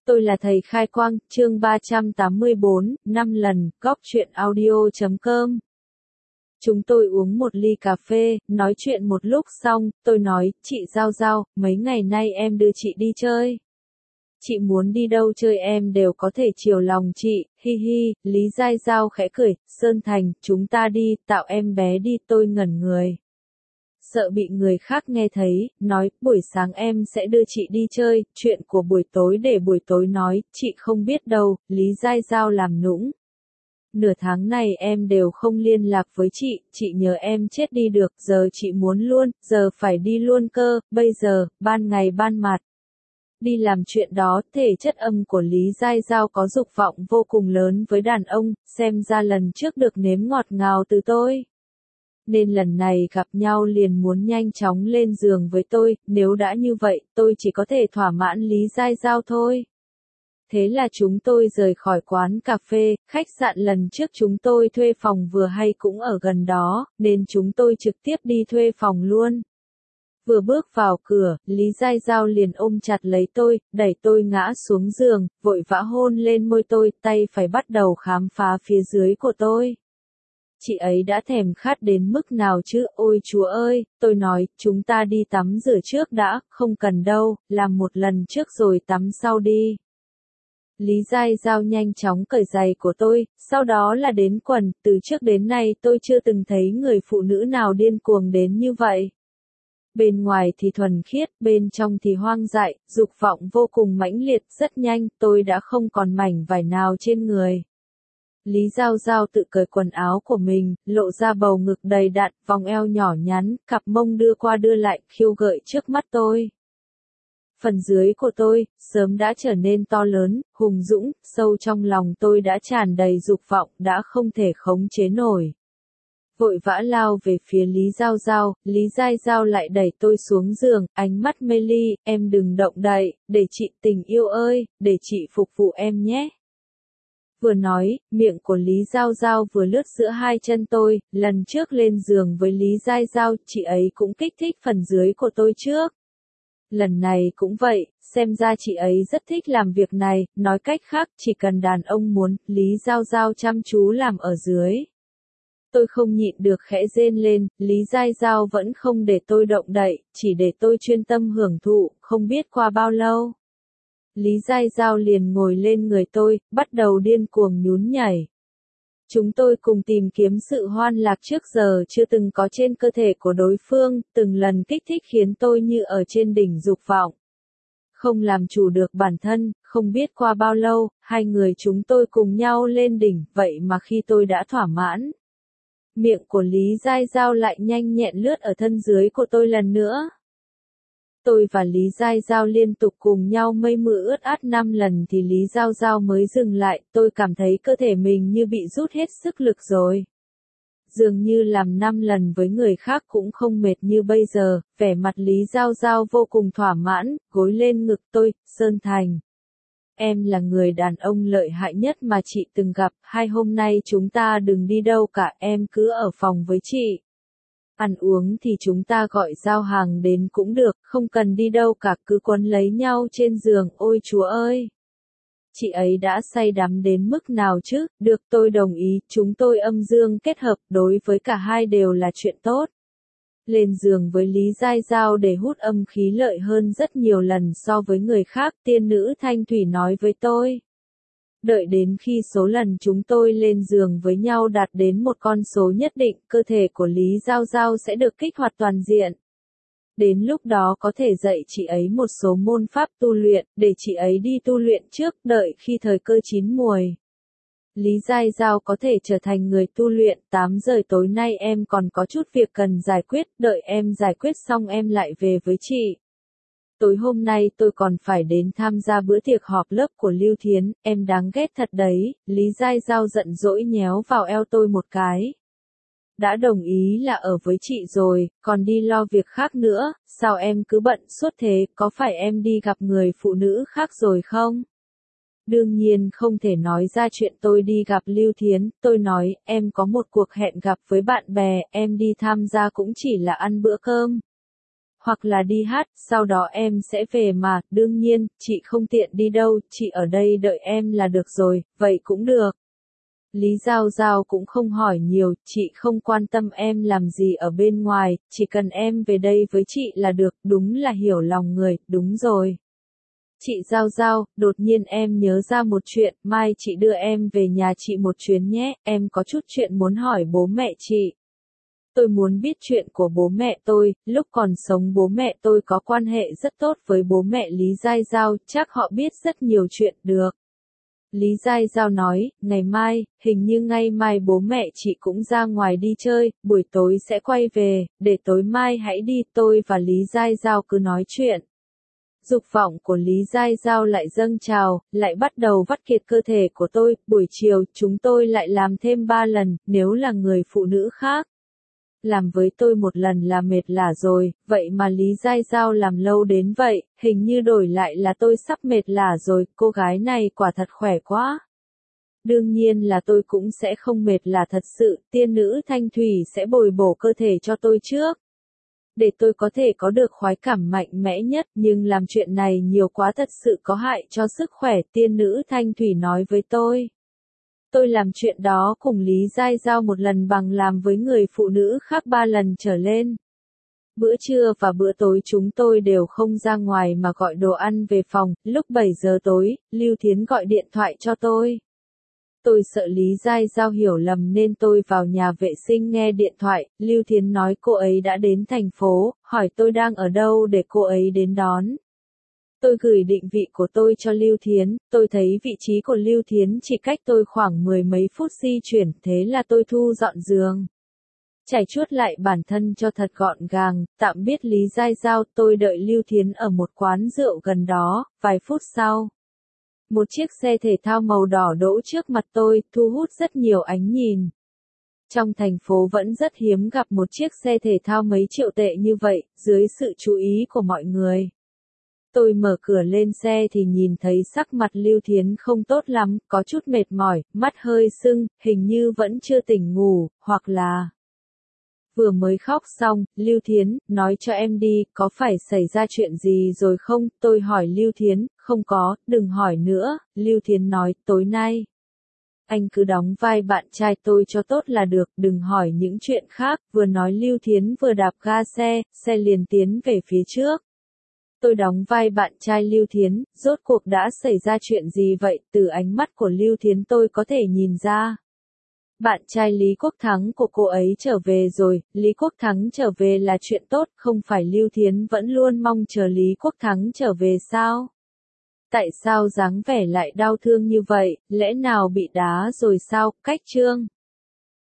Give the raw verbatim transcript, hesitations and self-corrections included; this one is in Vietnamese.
Tôi là thầy Khai Quang, chương ba trăm tám mươi bốn, năm lần, góc truyện audio chấm com. Chúng tôi uống một ly cà phê, nói chuyện một lúc xong, tôi nói, chị Giao Giao, mấy ngày nay em đưa chị đi chơi. Chị muốn đi đâu chơi em đều có thể chiều lòng chị, hi hi, Lý Giai Giao khẽ cười, Sơn Thành, chúng ta đi, tạo em bé đi, tôi ngẩn người. Sợ bị người khác nghe thấy, nói, buổi sáng em sẽ đưa chị đi chơi, chuyện của buổi tối để buổi tối nói, chị không biết đâu, Lý Giai Giao làm nũng. Nửa tháng này em đều không liên lạc với chị, chị nhớ em chết đi được, giờ chị muốn luôn, giờ phải đi luôn cơ, bây giờ, ban ngày ban mặt. Đi làm chuyện đó, thể chất âm của Lý Giai Giao có dục vọng vô cùng lớn với đàn ông, xem ra lần trước được nếm ngọt ngào từ tôi. Nên lần này gặp nhau liền muốn nhanh chóng lên giường với tôi, nếu đã như vậy, tôi chỉ có thể thỏa mãn Lý Giai Giao thôi. Thế là chúng tôi rời khỏi quán cà phê, khách sạn lần trước chúng tôi thuê phòng vừa hay cũng ở gần đó, nên chúng tôi trực tiếp đi thuê phòng luôn. Vừa bước vào cửa, Lý Giai Giao liền ôm chặt lấy tôi, đẩy tôi ngã xuống giường, vội vã hôn lên môi tôi, tay phải bắt đầu khám phá phía dưới của tôi. Chị ấy đã thèm khát đến mức nào chứ, ôi Chúa ơi, tôi nói, chúng ta đi tắm rửa trước đã, không cần đâu, làm một lần trước rồi tắm sau đi. Lý Giai Giao nhanh chóng cởi giày của tôi, sau đó là đến quần, từ trước đến nay tôi chưa từng thấy người phụ nữ nào điên cuồng đến như vậy. Bên ngoài thì thuần khiết, bên trong thì hoang dại, dục vọng vô cùng mãnh liệt, rất nhanh, tôi đã không còn mảnh vải nào trên người. Lý Giao Giao tự cởi quần áo của mình, lộ ra bầu ngực đầy đặn, vòng eo nhỏ nhắn, cặp mông đưa qua đưa lại, khiêu gợi trước mắt tôi. Phần dưới của tôi, sớm đã trở nên to lớn, hùng dũng, sâu trong lòng tôi đã tràn đầy dục vọng, đã không thể khống chế nổi. Vội vã lao về phía Lý Giao Giao, Lý Giai Giao lại đẩy tôi xuống giường, ánh mắt mê ly, em đừng động đậy, để chị tình yêu ơi, để chị phục vụ em nhé. Vừa nói, miệng của Lý Giao Giao vừa lướt giữa hai chân tôi, lần trước lên giường với Lý Giai Giao, chị ấy cũng kích thích phần dưới của tôi trước. Lần này cũng vậy, xem ra chị ấy rất thích làm việc này, nói cách khác, chỉ cần đàn ông muốn, Lý Giao Giao chăm chú làm ở dưới. Tôi không nhịn được khẽ rên lên, Lý Giai Giao vẫn không để tôi động đậy, chỉ để tôi chuyên tâm hưởng thụ, không biết qua bao lâu. Lý Giai Giao liền ngồi lên người tôi, bắt đầu điên cuồng nhún nhảy. Chúng tôi cùng tìm kiếm sự hoan lạc trước giờ chưa từng có trên cơ thể của đối phương, từng lần kích thích khiến tôi như ở trên đỉnh dục vọng. Không làm chủ được bản thân, không biết qua bao lâu, hai người chúng tôi cùng nhau lên đỉnh, vậy mà khi tôi đã thỏa mãn. Miệng của Lý Giai Giao lại nhanh nhẹn lướt ở thân dưới của tôi lần nữa. Tôi và Lý Giai Giao liên tục cùng nhau mây mưa ướt át năm lần thì Lý Giao Giao mới dừng lại, tôi cảm thấy cơ thể mình như bị rút hết sức lực rồi. Dường như làm năm lần với người khác cũng không mệt như bây giờ, vẻ mặt Lý Giao Giao vô cùng thỏa mãn, gối lên ngực tôi, Sơn Thành. Em là người đàn ông lợi hại nhất mà chị từng gặp, hai hôm nay chúng ta đừng đi đâu cả, em cứ ở phòng với chị. Ăn uống thì chúng ta gọi giao hàng đến cũng được, không cần đi đâu cả, cứ quấn lấy nhau trên giường, ôi Chúa ơi! Chị ấy đã say đắm đến mức nào chứ, được tôi đồng ý, chúng tôi âm dương kết hợp, đối với cả hai đều là chuyện tốt. Lên giường với Lý Giai Giao để hút âm khí lợi hơn rất nhiều lần so với người khác, tiên nữ Thanh Thủy nói với tôi. Đợi đến khi số lần chúng tôi lên giường với nhau đạt đến một con số nhất định, cơ thể của Lý Giao Giao sẽ được kích hoạt toàn diện. Đến lúc đó có thể dạy chị ấy một số môn pháp tu luyện, để chị ấy đi tu luyện trước, đợi khi thời cơ chín muồi. Lý Giai Giao có thể trở thành người tu luyện, tám giờ tối nay em còn có chút việc cần giải quyết, đợi em giải quyết xong em lại về với chị. Tối hôm nay tôi còn phải đến tham gia bữa tiệc họp lớp của Lưu Thiến, em đáng ghét thật đấy, Lý Giai Giao giận dỗi nhéo vào eo tôi một cái. Đã đồng ý là ở với chị rồi, còn đi lo việc khác nữa, sao em cứ bận suốt thế, có phải em đi gặp người phụ nữ khác rồi không? Đương nhiên không thể nói ra chuyện tôi đi gặp Lưu Thiến, tôi nói, em có một cuộc hẹn gặp với bạn bè, em đi tham gia cũng chỉ là ăn bữa cơm. hoặc là đi hát, sau đó em sẽ về mà, đương nhiên, chị không tiện đi đâu, chị ở đây đợi em là được rồi, vậy cũng được. Lý Giao Giao cũng không hỏi nhiều, chị không quan tâm em làm gì ở bên ngoài, chỉ cần em về đây với chị là được, đúng là hiểu lòng người, đúng rồi. Chị Giao Giao, đột nhiên em nhớ ra một chuyện, mai chị đưa em về nhà chị một chuyến nhé, em có chút chuyện muốn hỏi bố mẹ chị. Tôi muốn biết chuyện của bố mẹ tôi, lúc còn sống bố mẹ tôi có quan hệ rất tốt với bố mẹ Lý Giai Giao, chắc họ biết rất nhiều chuyện được. Lý Giai Giao nói, ngày mai, hình như ngày mai bố mẹ chị cũng ra ngoài đi chơi, buổi tối sẽ quay về, để tối mai hãy đi, tôi và Lý Giai Giao cứ nói chuyện. Dục vọng của Lý Giai Giao lại dâng trào, lại bắt đầu vắt kiệt cơ thể của tôi, buổi chiều, chúng tôi lại làm thêm ba lần, nếu là người phụ nữ khác. Làm với tôi một lần là mệt lả rồi, vậy mà Lý Giai Giao làm lâu đến vậy, hình như đổi lại là tôi sắp mệt lả rồi, cô gái này quả thật khỏe quá. Đương nhiên là tôi cũng sẽ không mệt lả thật sự, tiên nữ Thanh Thủy sẽ bồi bổ cơ thể cho tôi trước. Để tôi có thể có được khoái cảm mạnh mẽ nhất, nhưng làm chuyện này nhiều quá thật sự có hại cho sức khỏe, tiên nữ Thanh Thủy nói với tôi. Tôi làm chuyện đó cùng Lý Giai Giao một lần bằng làm với người phụ nữ khác ba lần trở lên. Bữa trưa và bữa tối chúng tôi đều không ra ngoài mà gọi đồ ăn về phòng, lúc bảy giờ tối, Lưu Thiến gọi điện thoại cho tôi. Tôi sợ Lý Giai Giao hiểu lầm nên tôi vào nhà vệ sinh nghe điện thoại, Lưu Thiến nói cô ấy đã đến thành phố, hỏi tôi đang ở đâu để cô ấy đến đón. Tôi gửi định vị của tôi cho Lưu Thiến, tôi thấy vị trí của Lưu Thiến chỉ cách tôi khoảng mười mấy phút di chuyển, thế là tôi thu dọn giường. Chải chuốt lại bản thân cho thật gọn gàng, tạm biết Lý Giai Giao, tôi đợi Lưu Thiến ở một quán rượu gần đó, vài phút sau. Một chiếc xe thể thao màu đỏ đỗ trước mặt tôi, thu hút rất nhiều ánh nhìn. Trong thành phố vẫn rất hiếm gặp một chiếc xe thể thao mấy triệu tệ như vậy, dưới sự chú ý của mọi người. Tôi mở cửa lên xe thì nhìn thấy sắc mặt Lưu Thiến không tốt lắm, có chút mệt mỏi, mắt hơi sưng, hình như vẫn chưa tỉnh ngủ, hoặc là vừa mới khóc xong. Lưu Thiến, nói cho em đi, có phải xảy ra chuyện gì rồi không? Tôi hỏi Lưu Thiến, không có, đừng hỏi nữa. Lưu Thiến nói, tối nay anh cứ đóng vai bạn trai tôi cho tốt là được, đừng hỏi những chuyện khác. Vừa nói Lưu Thiến vừa đạp ga xe, xe liền tiến về phía trước. Tôi đóng vai bạn trai Lưu Thiến, rốt cuộc đã xảy ra chuyện gì vậy? Từ ánh mắt của Lưu Thiến tôi có thể nhìn ra. Bạn trai Lý Quốc Thắng của cô ấy trở về rồi, Lý Quốc Thắng trở về là chuyện tốt, không phải Lưu Thiến vẫn luôn mong chờ Lý Quốc Thắng trở về sao? Tại sao dáng vẻ lại đau thương như vậy, lẽ nào bị đá rồi sao? Cách chương